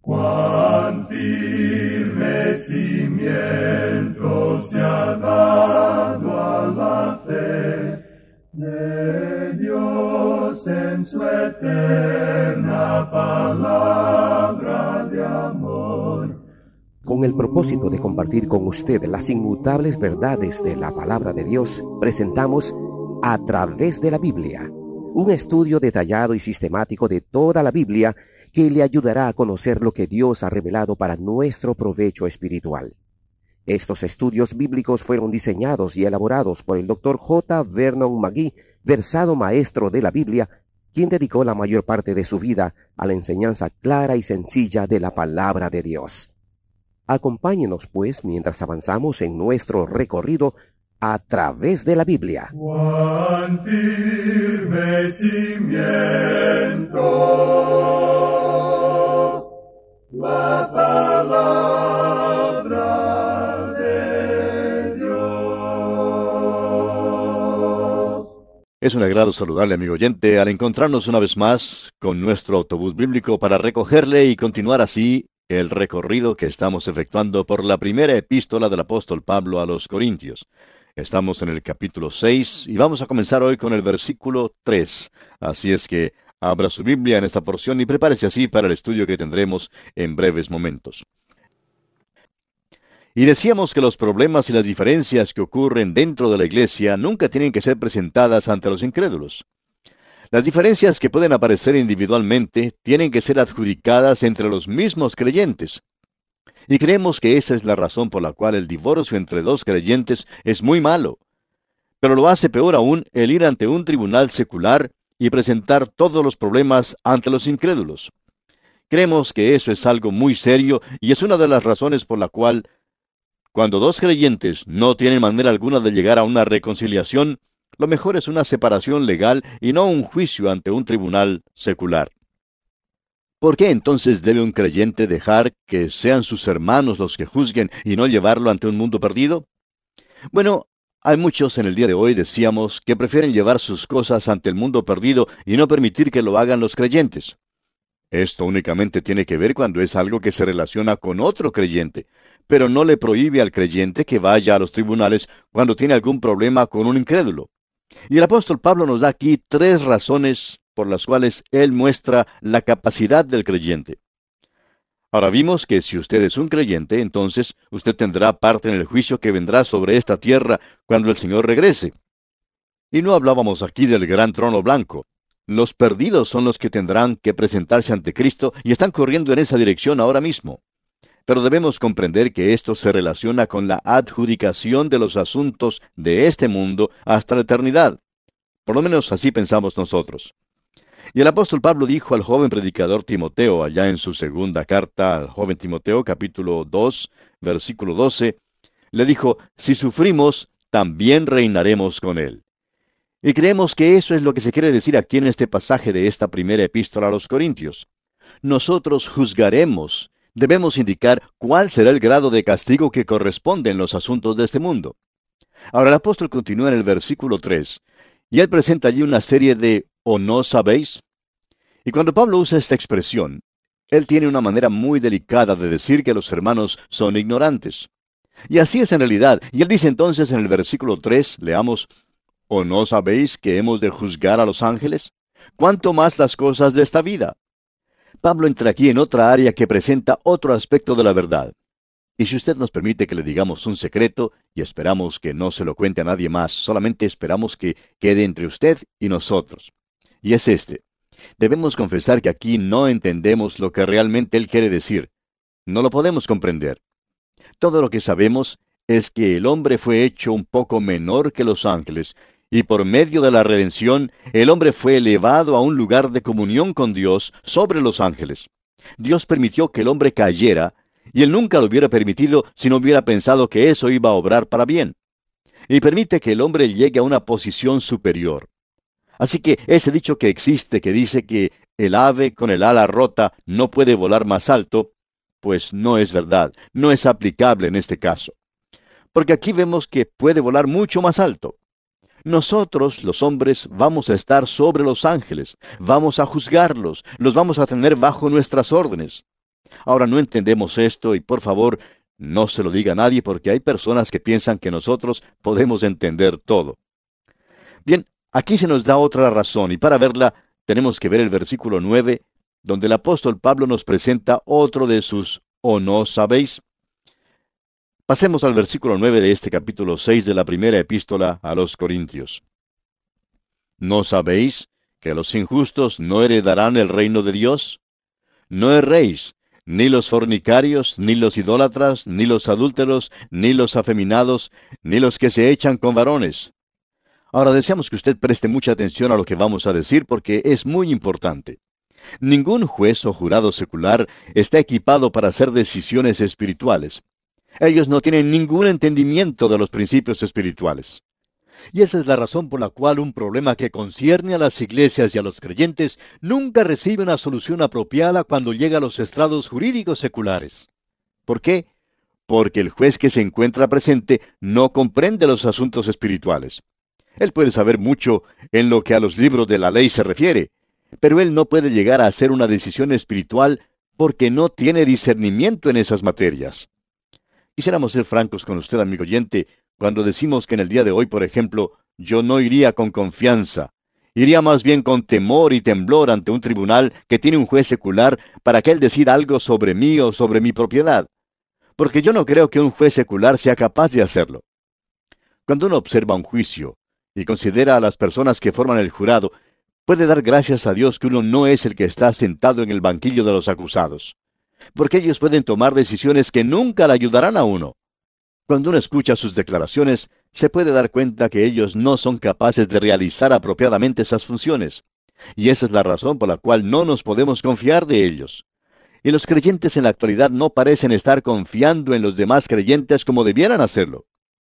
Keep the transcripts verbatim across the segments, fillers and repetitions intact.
Cuán firme cimiento se ha dado a la fe de Dios en su eterna palabra de amor. Con el propósito de compartir con usted las inmutables verdades de la palabra de Dios, presentamos A Través de la Biblia, un estudio detallado y sistemático de toda la Biblia que le ayudará a conocer lo que Dios ha revelado para nuestro provecho espiritual. Estos estudios bíblicos fueron diseñados y elaborados por el doctor J. Vernon McGee, versado maestro de la Biblia, quien dedicó la mayor parte de su vida a la enseñanza clara y sencilla de la palabra de Dios. Acompáñenos, pues, mientras avanzamos en nuestro recorrido a través de la Biblia. Cuán firme cimiento la palabra de Dios. Es un agrado saludarle, amigo oyente, al encontrarnos una vez más con nuestro autobús bíblico para recogerle y continuar así el recorrido que estamos efectuando por la primera epístola del apóstol Pablo a los Corintios. Estamos en el capítulo seis y vamos a comenzar hoy con el versículo tres. Así es que abra su Biblia en esta porción y prepárese así para el estudio que tendremos en breves momentos. Y decíamos que los problemas y las diferencias que ocurren dentro de la iglesia nunca tienen que ser presentadas ante los incrédulos. Las diferencias que pueden aparecer individualmente tienen que ser adjudicadas entre los mismos creyentes. Y creemos que esa es la razón por la cual el divorcio entre dos creyentes es muy malo. Pero lo hace peor aún el ir ante un tribunal secular y presentar todos los problemas ante los incrédulos. Creemos que eso es algo muy serio y es una de las razones por la cual, cuando dos creyentes no tienen manera alguna de llegar a una reconciliación, lo mejor es una separación legal y no un juicio ante un tribunal secular. ¿Por qué entonces debe un creyente dejar que sean sus hermanos los que juzguen y no llevarlo ante un mundo perdido? Bueno, hay muchos en el día de hoy, decíamos, que prefieren llevar sus cosas ante el mundo perdido y no permitir que lo hagan los creyentes. Esto únicamente tiene que ver cuando es algo que se relaciona con otro creyente, pero no le prohíbe al creyente que vaya a los tribunales cuando tiene algún problema con un incrédulo. Y el apóstol Pablo nos da aquí tres razones por las cuales él muestra la capacidad del creyente. Ahora vimos que si usted es un creyente, entonces usted tendrá parte en el juicio que vendrá sobre esta tierra cuando el Señor regrese. Y no hablábamos aquí del gran trono blanco. Los perdidos son los que tendrán que presentarse ante Cristo y están corriendo en esa dirección ahora mismo. Pero debemos comprender que esto se relaciona con la adjudicación de los asuntos de este mundo hasta la eternidad. Por lo menos así pensamos nosotros. Y el apóstol Pablo dijo al joven predicador Timoteo, allá en su segunda carta al joven Timoteo, capítulo dos, versículo doce, le dijo, si sufrimos, también reinaremos con él. Y creemos que eso es lo que se quiere decir aquí en este pasaje de esta primera epístola a los Corintios. Nosotros juzgaremos. Debemos indicar cuál será el grado de castigo que corresponde en los asuntos de este mundo. Ahora el apóstol continúa en el versículo tres, y él presenta allí una serie de ¿o no sabéis? Y cuando Pablo usa esta expresión, él tiene una manera muy delicada de decir que los hermanos son ignorantes. Y así es en realidad, y él dice entonces en el versículo tres, leamos, ¿o no sabéis que hemos de juzgar a los ángeles? ¿Cuánto más las cosas de esta vida? Pablo entra aquí en otra área que presenta otro aspecto de la verdad. Y si usted nos permite que le digamos un secreto, y esperamos que no se lo cuente a nadie más, solamente esperamos que quede entre usted y nosotros. Y es este. Debemos confesar que aquí no entendemos lo que realmente él quiere decir. No lo podemos comprender. Todo lo que sabemos es que el hombre fue hecho un poco menor que los ángeles, y por medio de la redención, el hombre fue elevado a un lugar de comunión con Dios sobre los ángeles. Dios permitió que el hombre cayera, y él nunca lo hubiera permitido si no hubiera pensado que eso iba a obrar para bien. Y permite que el hombre llegue a una posición superior. Así que ese dicho que existe que dice que el ave con el ala rota no puede volar más alto, pues no es verdad, no es aplicable en este caso. Porque aquí vemos que puede volar mucho más alto. Nosotros, los hombres, vamos a estar sobre los ángeles, vamos a juzgarlos, los vamos a tener bajo nuestras órdenes. Ahora no entendemos esto y por favor no se lo diga a nadie porque hay personas que piensan que nosotros podemos entender todo. Bien, aquí se nos da otra razón y para verla tenemos que ver el versículo nueve, donde el apóstol Pablo nos presenta otro de sus ¿o no sabéis? Pasemos al versículo nueve de este capítulo seis de la primera epístola a los Corintios. ¿No sabéis que los injustos no heredarán el reino de Dios? No erréis, ni los fornicarios, ni los idólatras, ni los adúlteros, ni los afeminados, ni los que se echan con varones. Ahora deseamos que usted preste mucha atención a lo que vamos a decir porque es muy importante. Ningún juez o jurado secular está equipado para hacer decisiones espirituales. Ellos no tienen ningún entendimiento de los principios espirituales. Y esa es la razón por la cual un problema que concierne a las iglesias y a los creyentes nunca recibe una solución apropiada cuando llega a los estrados jurídicos seculares. ¿Por qué? Porque el juez que se encuentra presente no comprende los asuntos espirituales. Él puede saber mucho en lo que a los libros de la ley se refiere, pero él no puede llegar a hacer una decisión espiritual porque no tiene discernimiento en esas materias. Quisiéramos ser francos con usted, amigo oyente, cuando decimos que en el día de hoy, por ejemplo, yo no iría con confianza, iría más bien con temor y temblor ante un tribunal que tiene un juez secular para que él decida algo sobre mí o sobre mi propiedad, porque yo no creo que un juez secular sea capaz de hacerlo. Cuando uno observa un juicio y considera a las personas que forman el jurado, puede dar gracias a Dios que uno no es el que está sentado en el banquillo de los acusados, porque ellos pueden tomar decisiones que nunca le ayudarán a uno. Cuando uno escucha sus declaraciones, se puede dar cuenta que ellos no son capaces de realizar apropiadamente esas funciones, y esa es la razón por la cual no nos podemos confiar de ellos. Y los creyentes en la actualidad no parecen estar confiando en los demás creyentes como debieran hacerlo.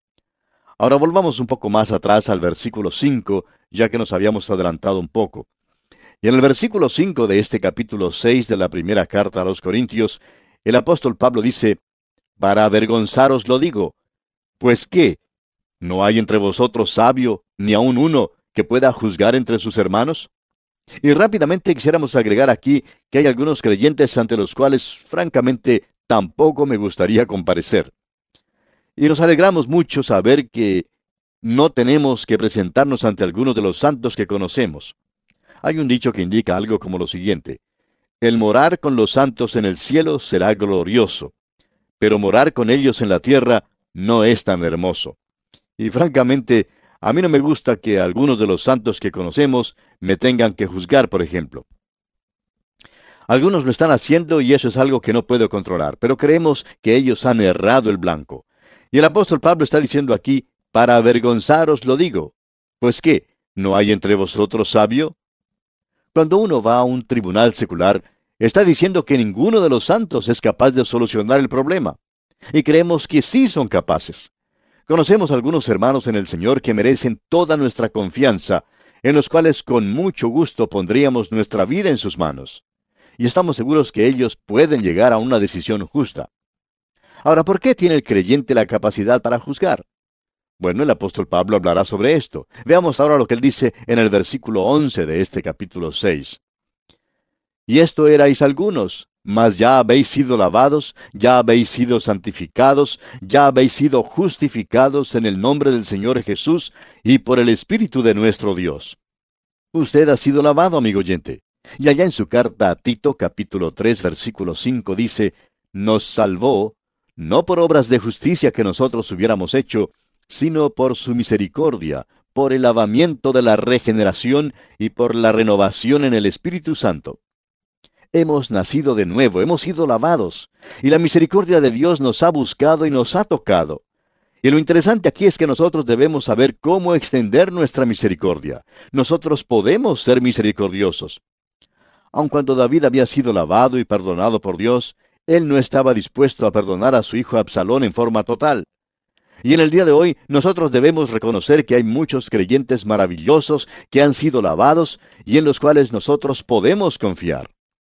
Ahora volvamos un poco más atrás al versículo cinco, ya que nos habíamos adelantado un poco. Y en el versículo cinco de este capítulo seis de la primera carta a los Corintios, el apóstol Pablo dice, «Para avergonzaros lo digo, pues ¿qué? ¿No hay entre vosotros sabio, ni aun uno, que pueda juzgar entre sus hermanos?» Y rápidamente quisiéramos agregar aquí que hay algunos creyentes ante los cuales, francamente, tampoco me gustaría comparecer. Y nos alegramos mucho saber que no tenemos que presentarnos ante algunos de los santos que conocemos. Hay un dicho que indica algo como lo siguiente: el morar con los santos en el cielo será glorioso, pero morar con ellos en la tierra no es tan hermoso. Y francamente, a mí no me gusta que algunos de los santos que conocemos me tengan que juzgar, por ejemplo. Algunos lo están haciendo y eso es algo que no puedo controlar, pero creemos que ellos han errado el blanco. Y el apóstol Pablo está diciendo aquí, para avergonzaros lo digo. Pues ¿qué? ¿No hay entre vosotros sabio? Cuando uno va a un tribunal secular, está diciendo que ninguno de los santos es capaz de solucionar el problema. Y creemos que sí son capaces. Conocemos algunos hermanos en el Señor que merecen toda nuestra confianza, en los cuales con mucho gusto pondríamos nuestra vida en sus manos. Y estamos seguros que ellos pueden llegar a una decisión justa. Ahora, ¿por qué tiene el creyente la capacidad para juzgar? Bueno, el apóstol Pablo hablará sobre esto. Veamos ahora lo que él dice en el versículo once de este capítulo seis. Y esto erais algunos, mas ya habéis sido lavados, ya habéis sido santificados, ya habéis sido justificados en el nombre del Señor Jesús y por el Espíritu de nuestro Dios. Usted ha sido lavado, amigo oyente. Y allá en su carta a Tito, capítulo tres, versículo cinco, dice, nos salvó, no por obras de justicia que nosotros hubiéramos hecho, sino por su misericordia, por el lavamiento de la regeneración y por la renovación en el Espíritu Santo. Hemos nacido de nuevo, hemos sido lavados, y la misericordia de Dios nos ha buscado y nos ha tocado. Y lo interesante aquí es que nosotros debemos saber cómo extender nuestra misericordia. Nosotros podemos ser misericordiosos. Aun cuando David había sido lavado y perdonado por Dios, él no estaba dispuesto a perdonar a su hijo Absalón en forma total. Y en el día de hoy, nosotros debemos reconocer que hay muchos creyentes maravillosos que han sido lavados y en los cuales nosotros podemos confiar.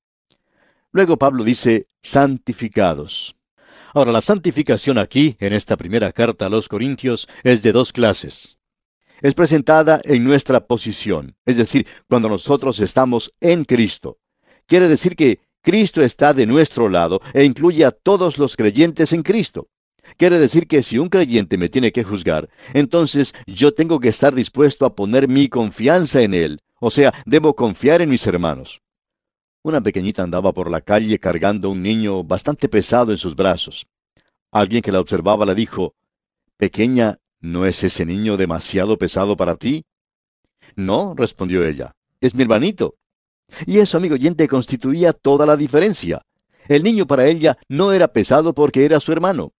Luego Pablo dice, santificados. Ahora, la santificación aquí, en esta primera carta a los Corintios, es de dos clases. Es presentada en nuestra posición, es decir, cuando nosotros estamos en Cristo. Quiere decir que Cristo está de nuestro lado e incluye a todos los creyentes en Cristo. Quiere decir que si un creyente me tiene que juzgar, entonces yo tengo que estar dispuesto a poner mi confianza en él. O sea, debo confiar en mis hermanos. Una pequeñita andaba por la calle cargando un niño bastante pesado en sus brazos. Alguien que la observaba le dijo, «Pequeña, ¿no es ese niño demasiado pesado para ti?» «No», respondió ella, «es mi hermanito». Y eso, amigo oyente, constituía toda la diferencia. El niño para ella no era pesado porque era su hermano.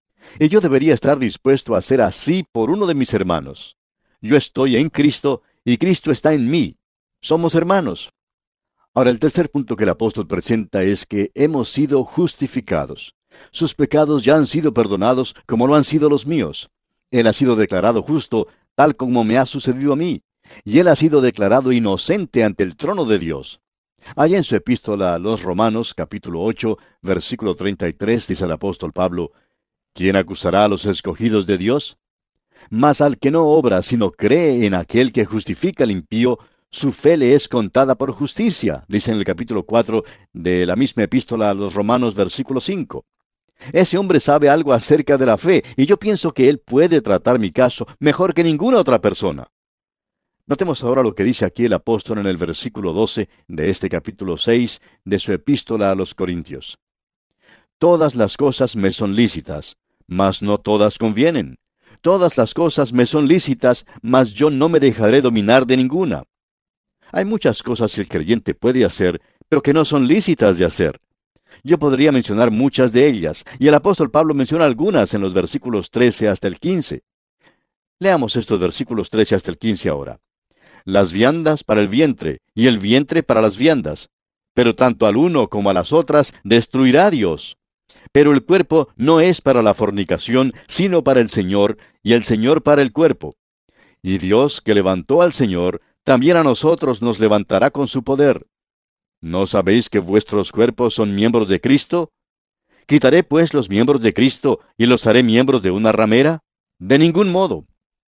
Y yo debería estar dispuesto a hacer así por uno de mis hermanos. Yo estoy en Cristo y Cristo está en mí. Somos hermanos. Ahora, el tercer punto que el apóstol presenta es que hemos sido justificados. Sus pecados ya han sido perdonados como lo han sido los míos. Él ha sido declarado justo, tal como me ha sucedido a mí. Y él ha sido declarado inocente ante el trono de Dios. Allá en su epístola a los Romanos, capítulo ocho, versículo treinta y tres, dice el apóstol Pablo, ¿quién acusará a los escogidos de Dios? Mas al que no obra, sino cree en aquel que justifica al impío, su fe le es contada por justicia, dice en el capítulo cuatro de la misma epístola a los Romanos, versículo cinco. Ese hombre sabe algo acerca de la fe, y yo pienso que él puede tratar mi caso mejor que ninguna otra persona. Notemos ahora lo que dice aquí el apóstol en el versículo doce de este capítulo seis de su epístola a los Corintios. Todas las cosas me son lícitas, mas no todas convienen. Todas las cosas me son lícitas, mas yo no me dejaré dominar de ninguna. Hay muchas cosas que el creyente puede hacer, pero que no son lícitas de hacer. Yo podría mencionar muchas de ellas, y el apóstol Pablo menciona algunas en los versículos trece hasta el quince. Leamos estos versículos trece hasta el quince ahora. Las viandas para el vientre, y el vientre para las viandas. Pero tanto al uno como a las otras destruirá Dios. Pero el cuerpo no es para la fornicación, sino para el Señor, y el Señor para el cuerpo. Y Dios, que levantó al Señor, también a nosotros nos levantará con su poder. ¿No sabéis que vuestros cuerpos son miembros de Cristo? ¿Quitaré pues los miembros de Cristo y los haré miembros de una ramera? De ningún modo.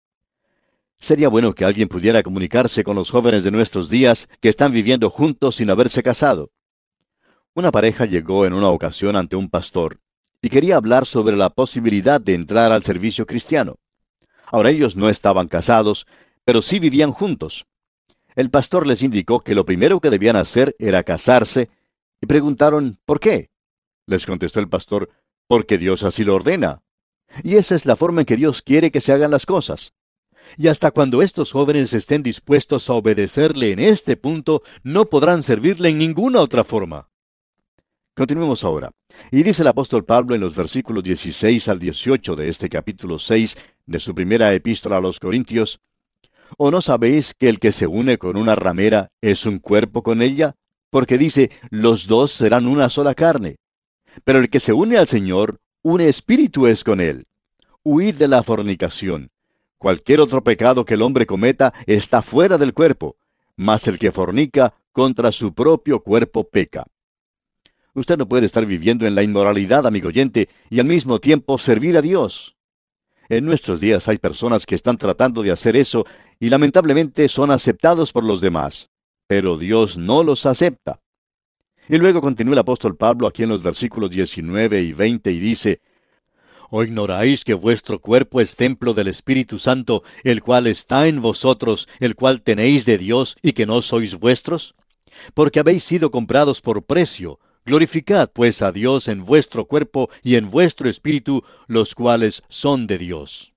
Sería bueno que alguien pudiera comunicarse con los jóvenes de nuestros días que están viviendo juntos sin haberse casado. Una pareja llegó en una ocasión ante un pastor y quería hablar sobre la posibilidad de entrar al servicio cristiano. Ahora ellos no estaban casados, pero sí vivían juntos. El pastor les indicó que lo primero que debían hacer era casarse y preguntaron ¿por qué? Les contestó el pastor, porque Dios así lo ordena. Y esa es la forma en que Dios quiere que se hagan las cosas. Y hasta cuando estos jóvenes estén dispuestos a obedecerle en este punto, no podrán servirle en ninguna otra forma. Continuemos ahora. Y dice el apóstol Pablo en los versículos dieciséis al dieciocho de este capítulo seis de su primera epístola a los Corintios, ¿o no sabéis que el que se une con una ramera es un cuerpo con ella? Porque dice, los dos serán una sola carne. Pero el que se une al Señor, un espíritu es con él. Huid de la fornicación. Cualquier otro pecado que el hombre cometa está fuera del cuerpo, mas el que fornica contra su propio cuerpo peca. Usted no puede estar viviendo en la inmoralidad, amigo oyente, y al mismo tiempo servir a Dios. En nuestros días hay personas que están tratando de hacer eso y lamentablemente son aceptados por los demás, pero Dios no los acepta. Y luego continúa el apóstol Pablo aquí en los versículos diecinueve y veinte y dice, ¿o ignoráis que vuestro cuerpo es templo del Espíritu Santo, el cual está en vosotros, el cual tenéis de Dios, y que no sois vuestros? Porque habéis sido comprados por precio. Glorificad pues a Dios en vuestro cuerpo y en vuestro espíritu, los cuales son de Dios.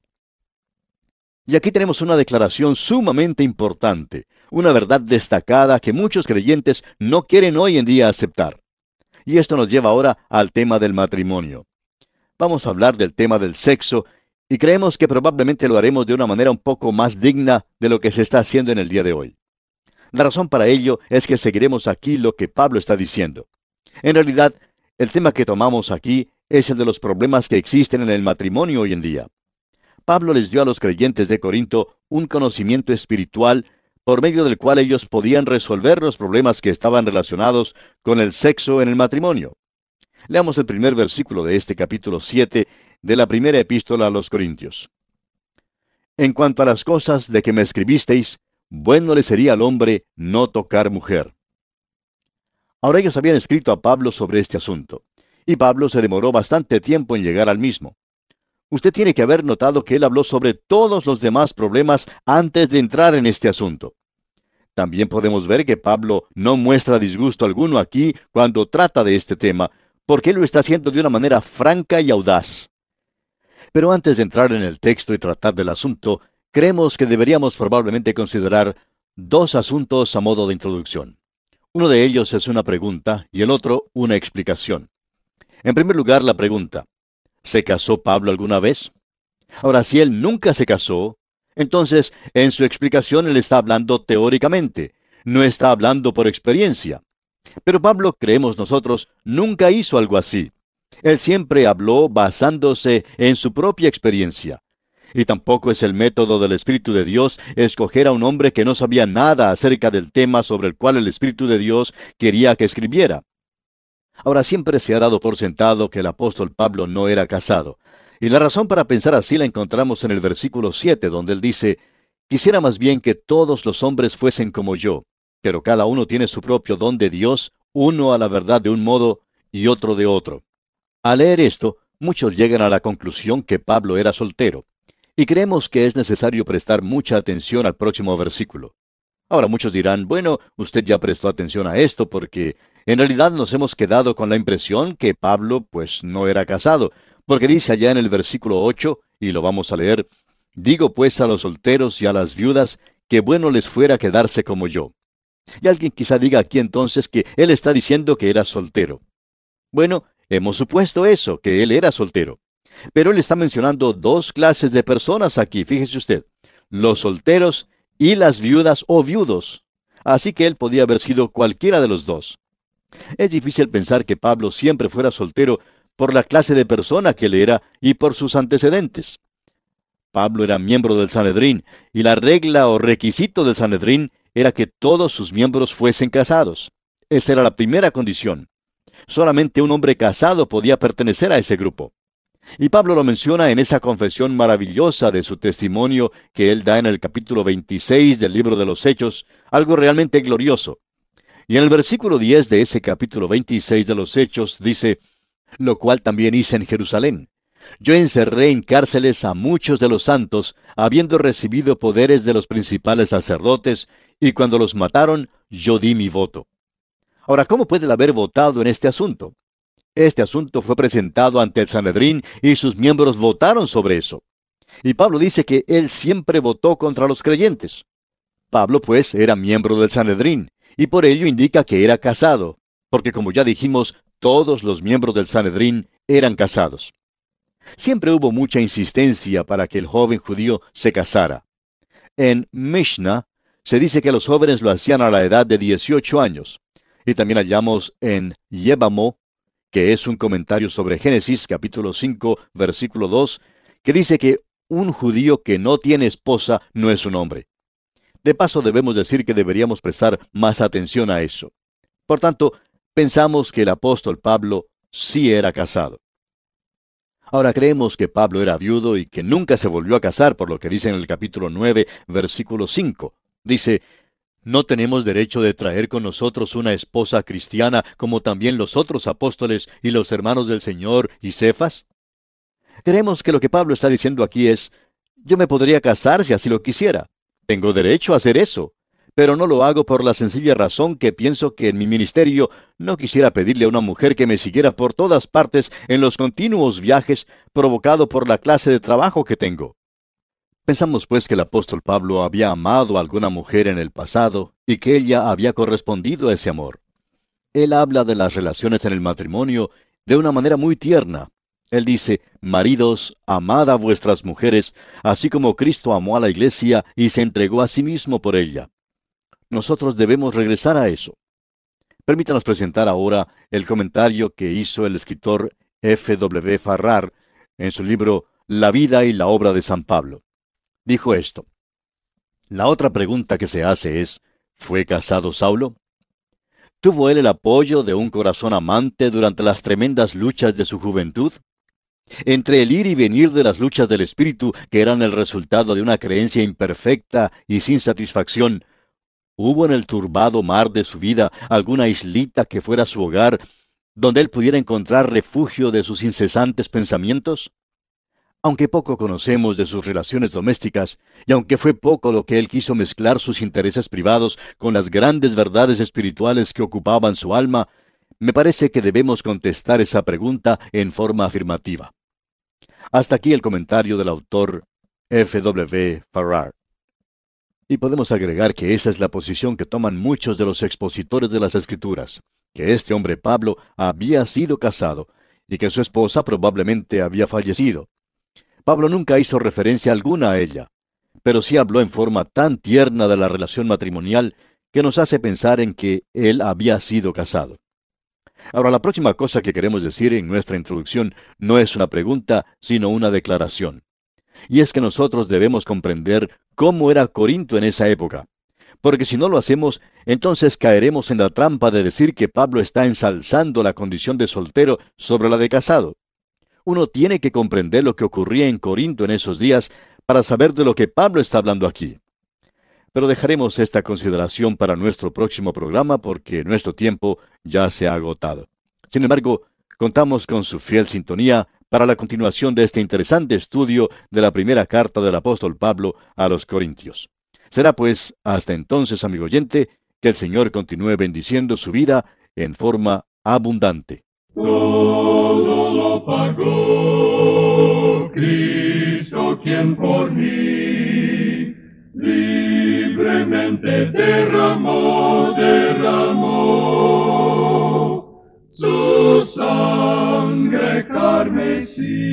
Y aquí tenemos una declaración sumamente importante, una verdad destacada que muchos creyentes no quieren hoy en día aceptar. Y esto nos lleva ahora al tema del matrimonio. Vamos a hablar del tema del sexo, y creemos que probablemente lo haremos de una manera un poco más digna de lo que se está haciendo en el día de hoy. La razón para ello es que seguiremos aquí lo que Pablo está diciendo. En realidad, el tema que tomamos aquí es el de los problemas que existen en el matrimonio hoy en día. Pablo les dio a los creyentes de Corinto un conocimiento espiritual por medio del cual ellos podían resolver los problemas que estaban relacionados con el sexo en el matrimonio. Leamos el primer versículo de este capítulo siete de la primera epístola a los Corintios. En cuanto a las cosas de que me escribisteis, bueno le sería al hombre no tocar mujer. Ahora ellos habían escrito a Pablo sobre este asunto, y Pablo se demoró bastante tiempo en llegar al mismo. Usted tiene que haber notado que él habló sobre todos los demás problemas antes de entrar en este asunto. También podemos ver que Pablo no muestra disgusto alguno aquí cuando trata de este tema, porque él lo está haciendo de una manera franca y audaz. Pero antes de entrar en el texto y tratar del asunto, creemos que deberíamos probablemente considerar dos asuntos a modo de introducción. Uno de ellos es una pregunta y el otro una explicación. En primer lugar, la pregunta: ¿se casó Pablo alguna vez? Ahora, si él nunca se casó, entonces en su explicación él está hablando teóricamente, no está hablando por experiencia. Pero Pablo, creemos nosotros, nunca hizo algo así. Él siempre habló basándose en su propia experiencia. Y tampoco es el método del Espíritu de Dios escoger a un hombre que no sabía nada acerca del tema sobre el cual el Espíritu de Dios quería que escribiera. Ahora, siempre se ha dado por sentado que el apóstol Pablo no era casado. Y la razón para pensar así la encontramos en el versículo siete, donde él dice: «Quisiera más bien que todos los hombres fuesen como yo, pero cada uno tiene su propio don de Dios, uno a la verdad de un modo y otro de otro». Al leer esto, muchos llegan a la conclusión que Pablo era soltero. Y creemos que es necesario prestar mucha atención al próximo versículo. Ahora muchos dirán: bueno, usted ya prestó atención a esto porque en realidad nos hemos quedado con la impresión que Pablo pues no era casado, porque dice allá en el versículo ocho, y lo vamos a leer: «Digo pues a los solteros y a las viudas que bueno les fuera quedarse como yo». Y alguien quizá diga aquí entonces que él está diciendo que era soltero. Bueno, hemos supuesto eso, que él era soltero. Pero él está mencionando dos clases de personas aquí, fíjese usted: los solteros y las viudas o viudos. Así que él podía haber sido cualquiera de los dos. Es difícil pensar que Pablo siempre fuera soltero por la clase de persona que él era y por sus antecedentes. Pablo era miembro del Sanedrín, y la regla o requisito del Sanedrín era que todos sus miembros fuesen casados. Esa era la primera condición. Solamente un hombre casado podía pertenecer a ese grupo. Y Pablo lo menciona en esa confesión maravillosa de su testimonio que él da en el capítulo veintiséis del libro de los Hechos, algo realmente glorioso. Y en el versículo diez de ese capítulo veintiséis de los Hechos dice: «Lo cual también hice en Jerusalén. Yo encerré en cárceles a muchos de los santos, habiendo recibido poderes de los principales sacerdotes, y cuando los mataron, yo di mi voto». Ahora, ¿cómo puede él haber votado en este asunto? Este asunto fue presentado ante el Sanedrín y sus miembros votaron sobre eso. Y Pablo dice que él siempre votó contra los creyentes. Pablo, pues, era miembro del Sanedrín, y por ello indica que era casado, porque como ya dijimos, todos los miembros del Sanedrín eran casados. Siempre hubo mucha insistencia para que el joven judío se casara. En Mishnah se dice que los jóvenes lo hacían a la edad de dieciocho años. Y también hallamos en Yevamo, que es un comentario sobre Génesis capítulo cinco, versículo dos, que dice que un judío que no tiene esposa no es un hombre. De paso, debemos decir que deberíamos prestar más atención a eso. Por tanto, pensamos que el apóstol Pablo sí era casado. Ahora creemos que Pablo era viudo y que nunca se volvió a casar, por lo que dice en el capítulo nueve, versículo cinco. Dice: «¿No tenemos derecho de traer con nosotros una esposa cristiana, como también los otros apóstoles y los hermanos del Señor y Cefas?» Creemos que lo que Pablo está diciendo aquí es: yo me podría casar si así lo quisiera. Tengo derecho a hacer eso. Pero no lo hago por la sencilla razón que pienso que en mi ministerio no quisiera pedirle a una mujer que me siguiera por todas partes en los continuos viajes provocado por la clase de trabajo que tengo. Pensamos pues que el apóstol Pablo había amado a alguna mujer en el pasado y que ella había correspondido a ese amor. Él habla de las relaciones en el matrimonio de una manera muy tierna. Él dice: «Maridos, amad a vuestras mujeres, así como Cristo amó a la iglesia y se entregó a sí mismo por ella». Nosotros debemos regresar a eso. Permítanos presentar ahora el comentario que hizo el escritor F W Farrar en su libro La vida y la obra de San Pablo. Dijo esto: «La otra pregunta que se hace es, ¿fue casado Saulo? ¿Tuvo él el apoyo de un corazón amante durante las tremendas luchas de su juventud? Entre el ir y venir de las luchas del espíritu, que eran el resultado de una creencia imperfecta y sin satisfacción, ¿Hubo en el turbado mar de su vida alguna islita que fuera su hogar, donde él pudiera encontrar refugio de sus incesantes pensamientos? Aunque poco conocemos de sus relaciones domésticas, y aunque fue poco lo que él quiso mezclar sus intereses privados con las grandes verdades espirituales que ocupaban su alma, me parece que debemos contestar esa pregunta en forma afirmativa. Hasta aquí el comentario del autor F W Farrar. Y podemos agregar que esa es la posición que toman muchos de los expositores de las Escrituras, que este hombre Pablo había sido casado, y que su esposa probablemente había fallecido. Pablo nunca hizo referencia alguna a ella, pero sí habló en forma tan tierna de la relación matrimonial que nos hace pensar en que él había sido casado. Ahora, la próxima cosa que queremos decir en nuestra introducción no es una pregunta, sino una declaración. Y es que nosotros debemos comprender cómo era Corinto en esa época. Porque si no lo hacemos, entonces caeremos en la trampa de decir que Pablo está ensalzando la condición de soltero sobre la de casado. Uno tiene que comprender lo que ocurría en Corinto en esos días para saber de lo que Pablo está hablando aquí. Pero dejaremos esta consideración para nuestro próximo programa porque nuestro tiempo ya se ha agotado. Sin embargo, contamos con su fiel sintonía para la continuación de este interesante estudio de la primera carta del apóstol Pablo a los Corintios. Será pues, hasta entonces, amigo oyente, que el Señor continúe bendiciendo su vida en forma abundante. Todo lo pagó Cristo, quien por mí libremente derramó, derramó su sangre carmesí.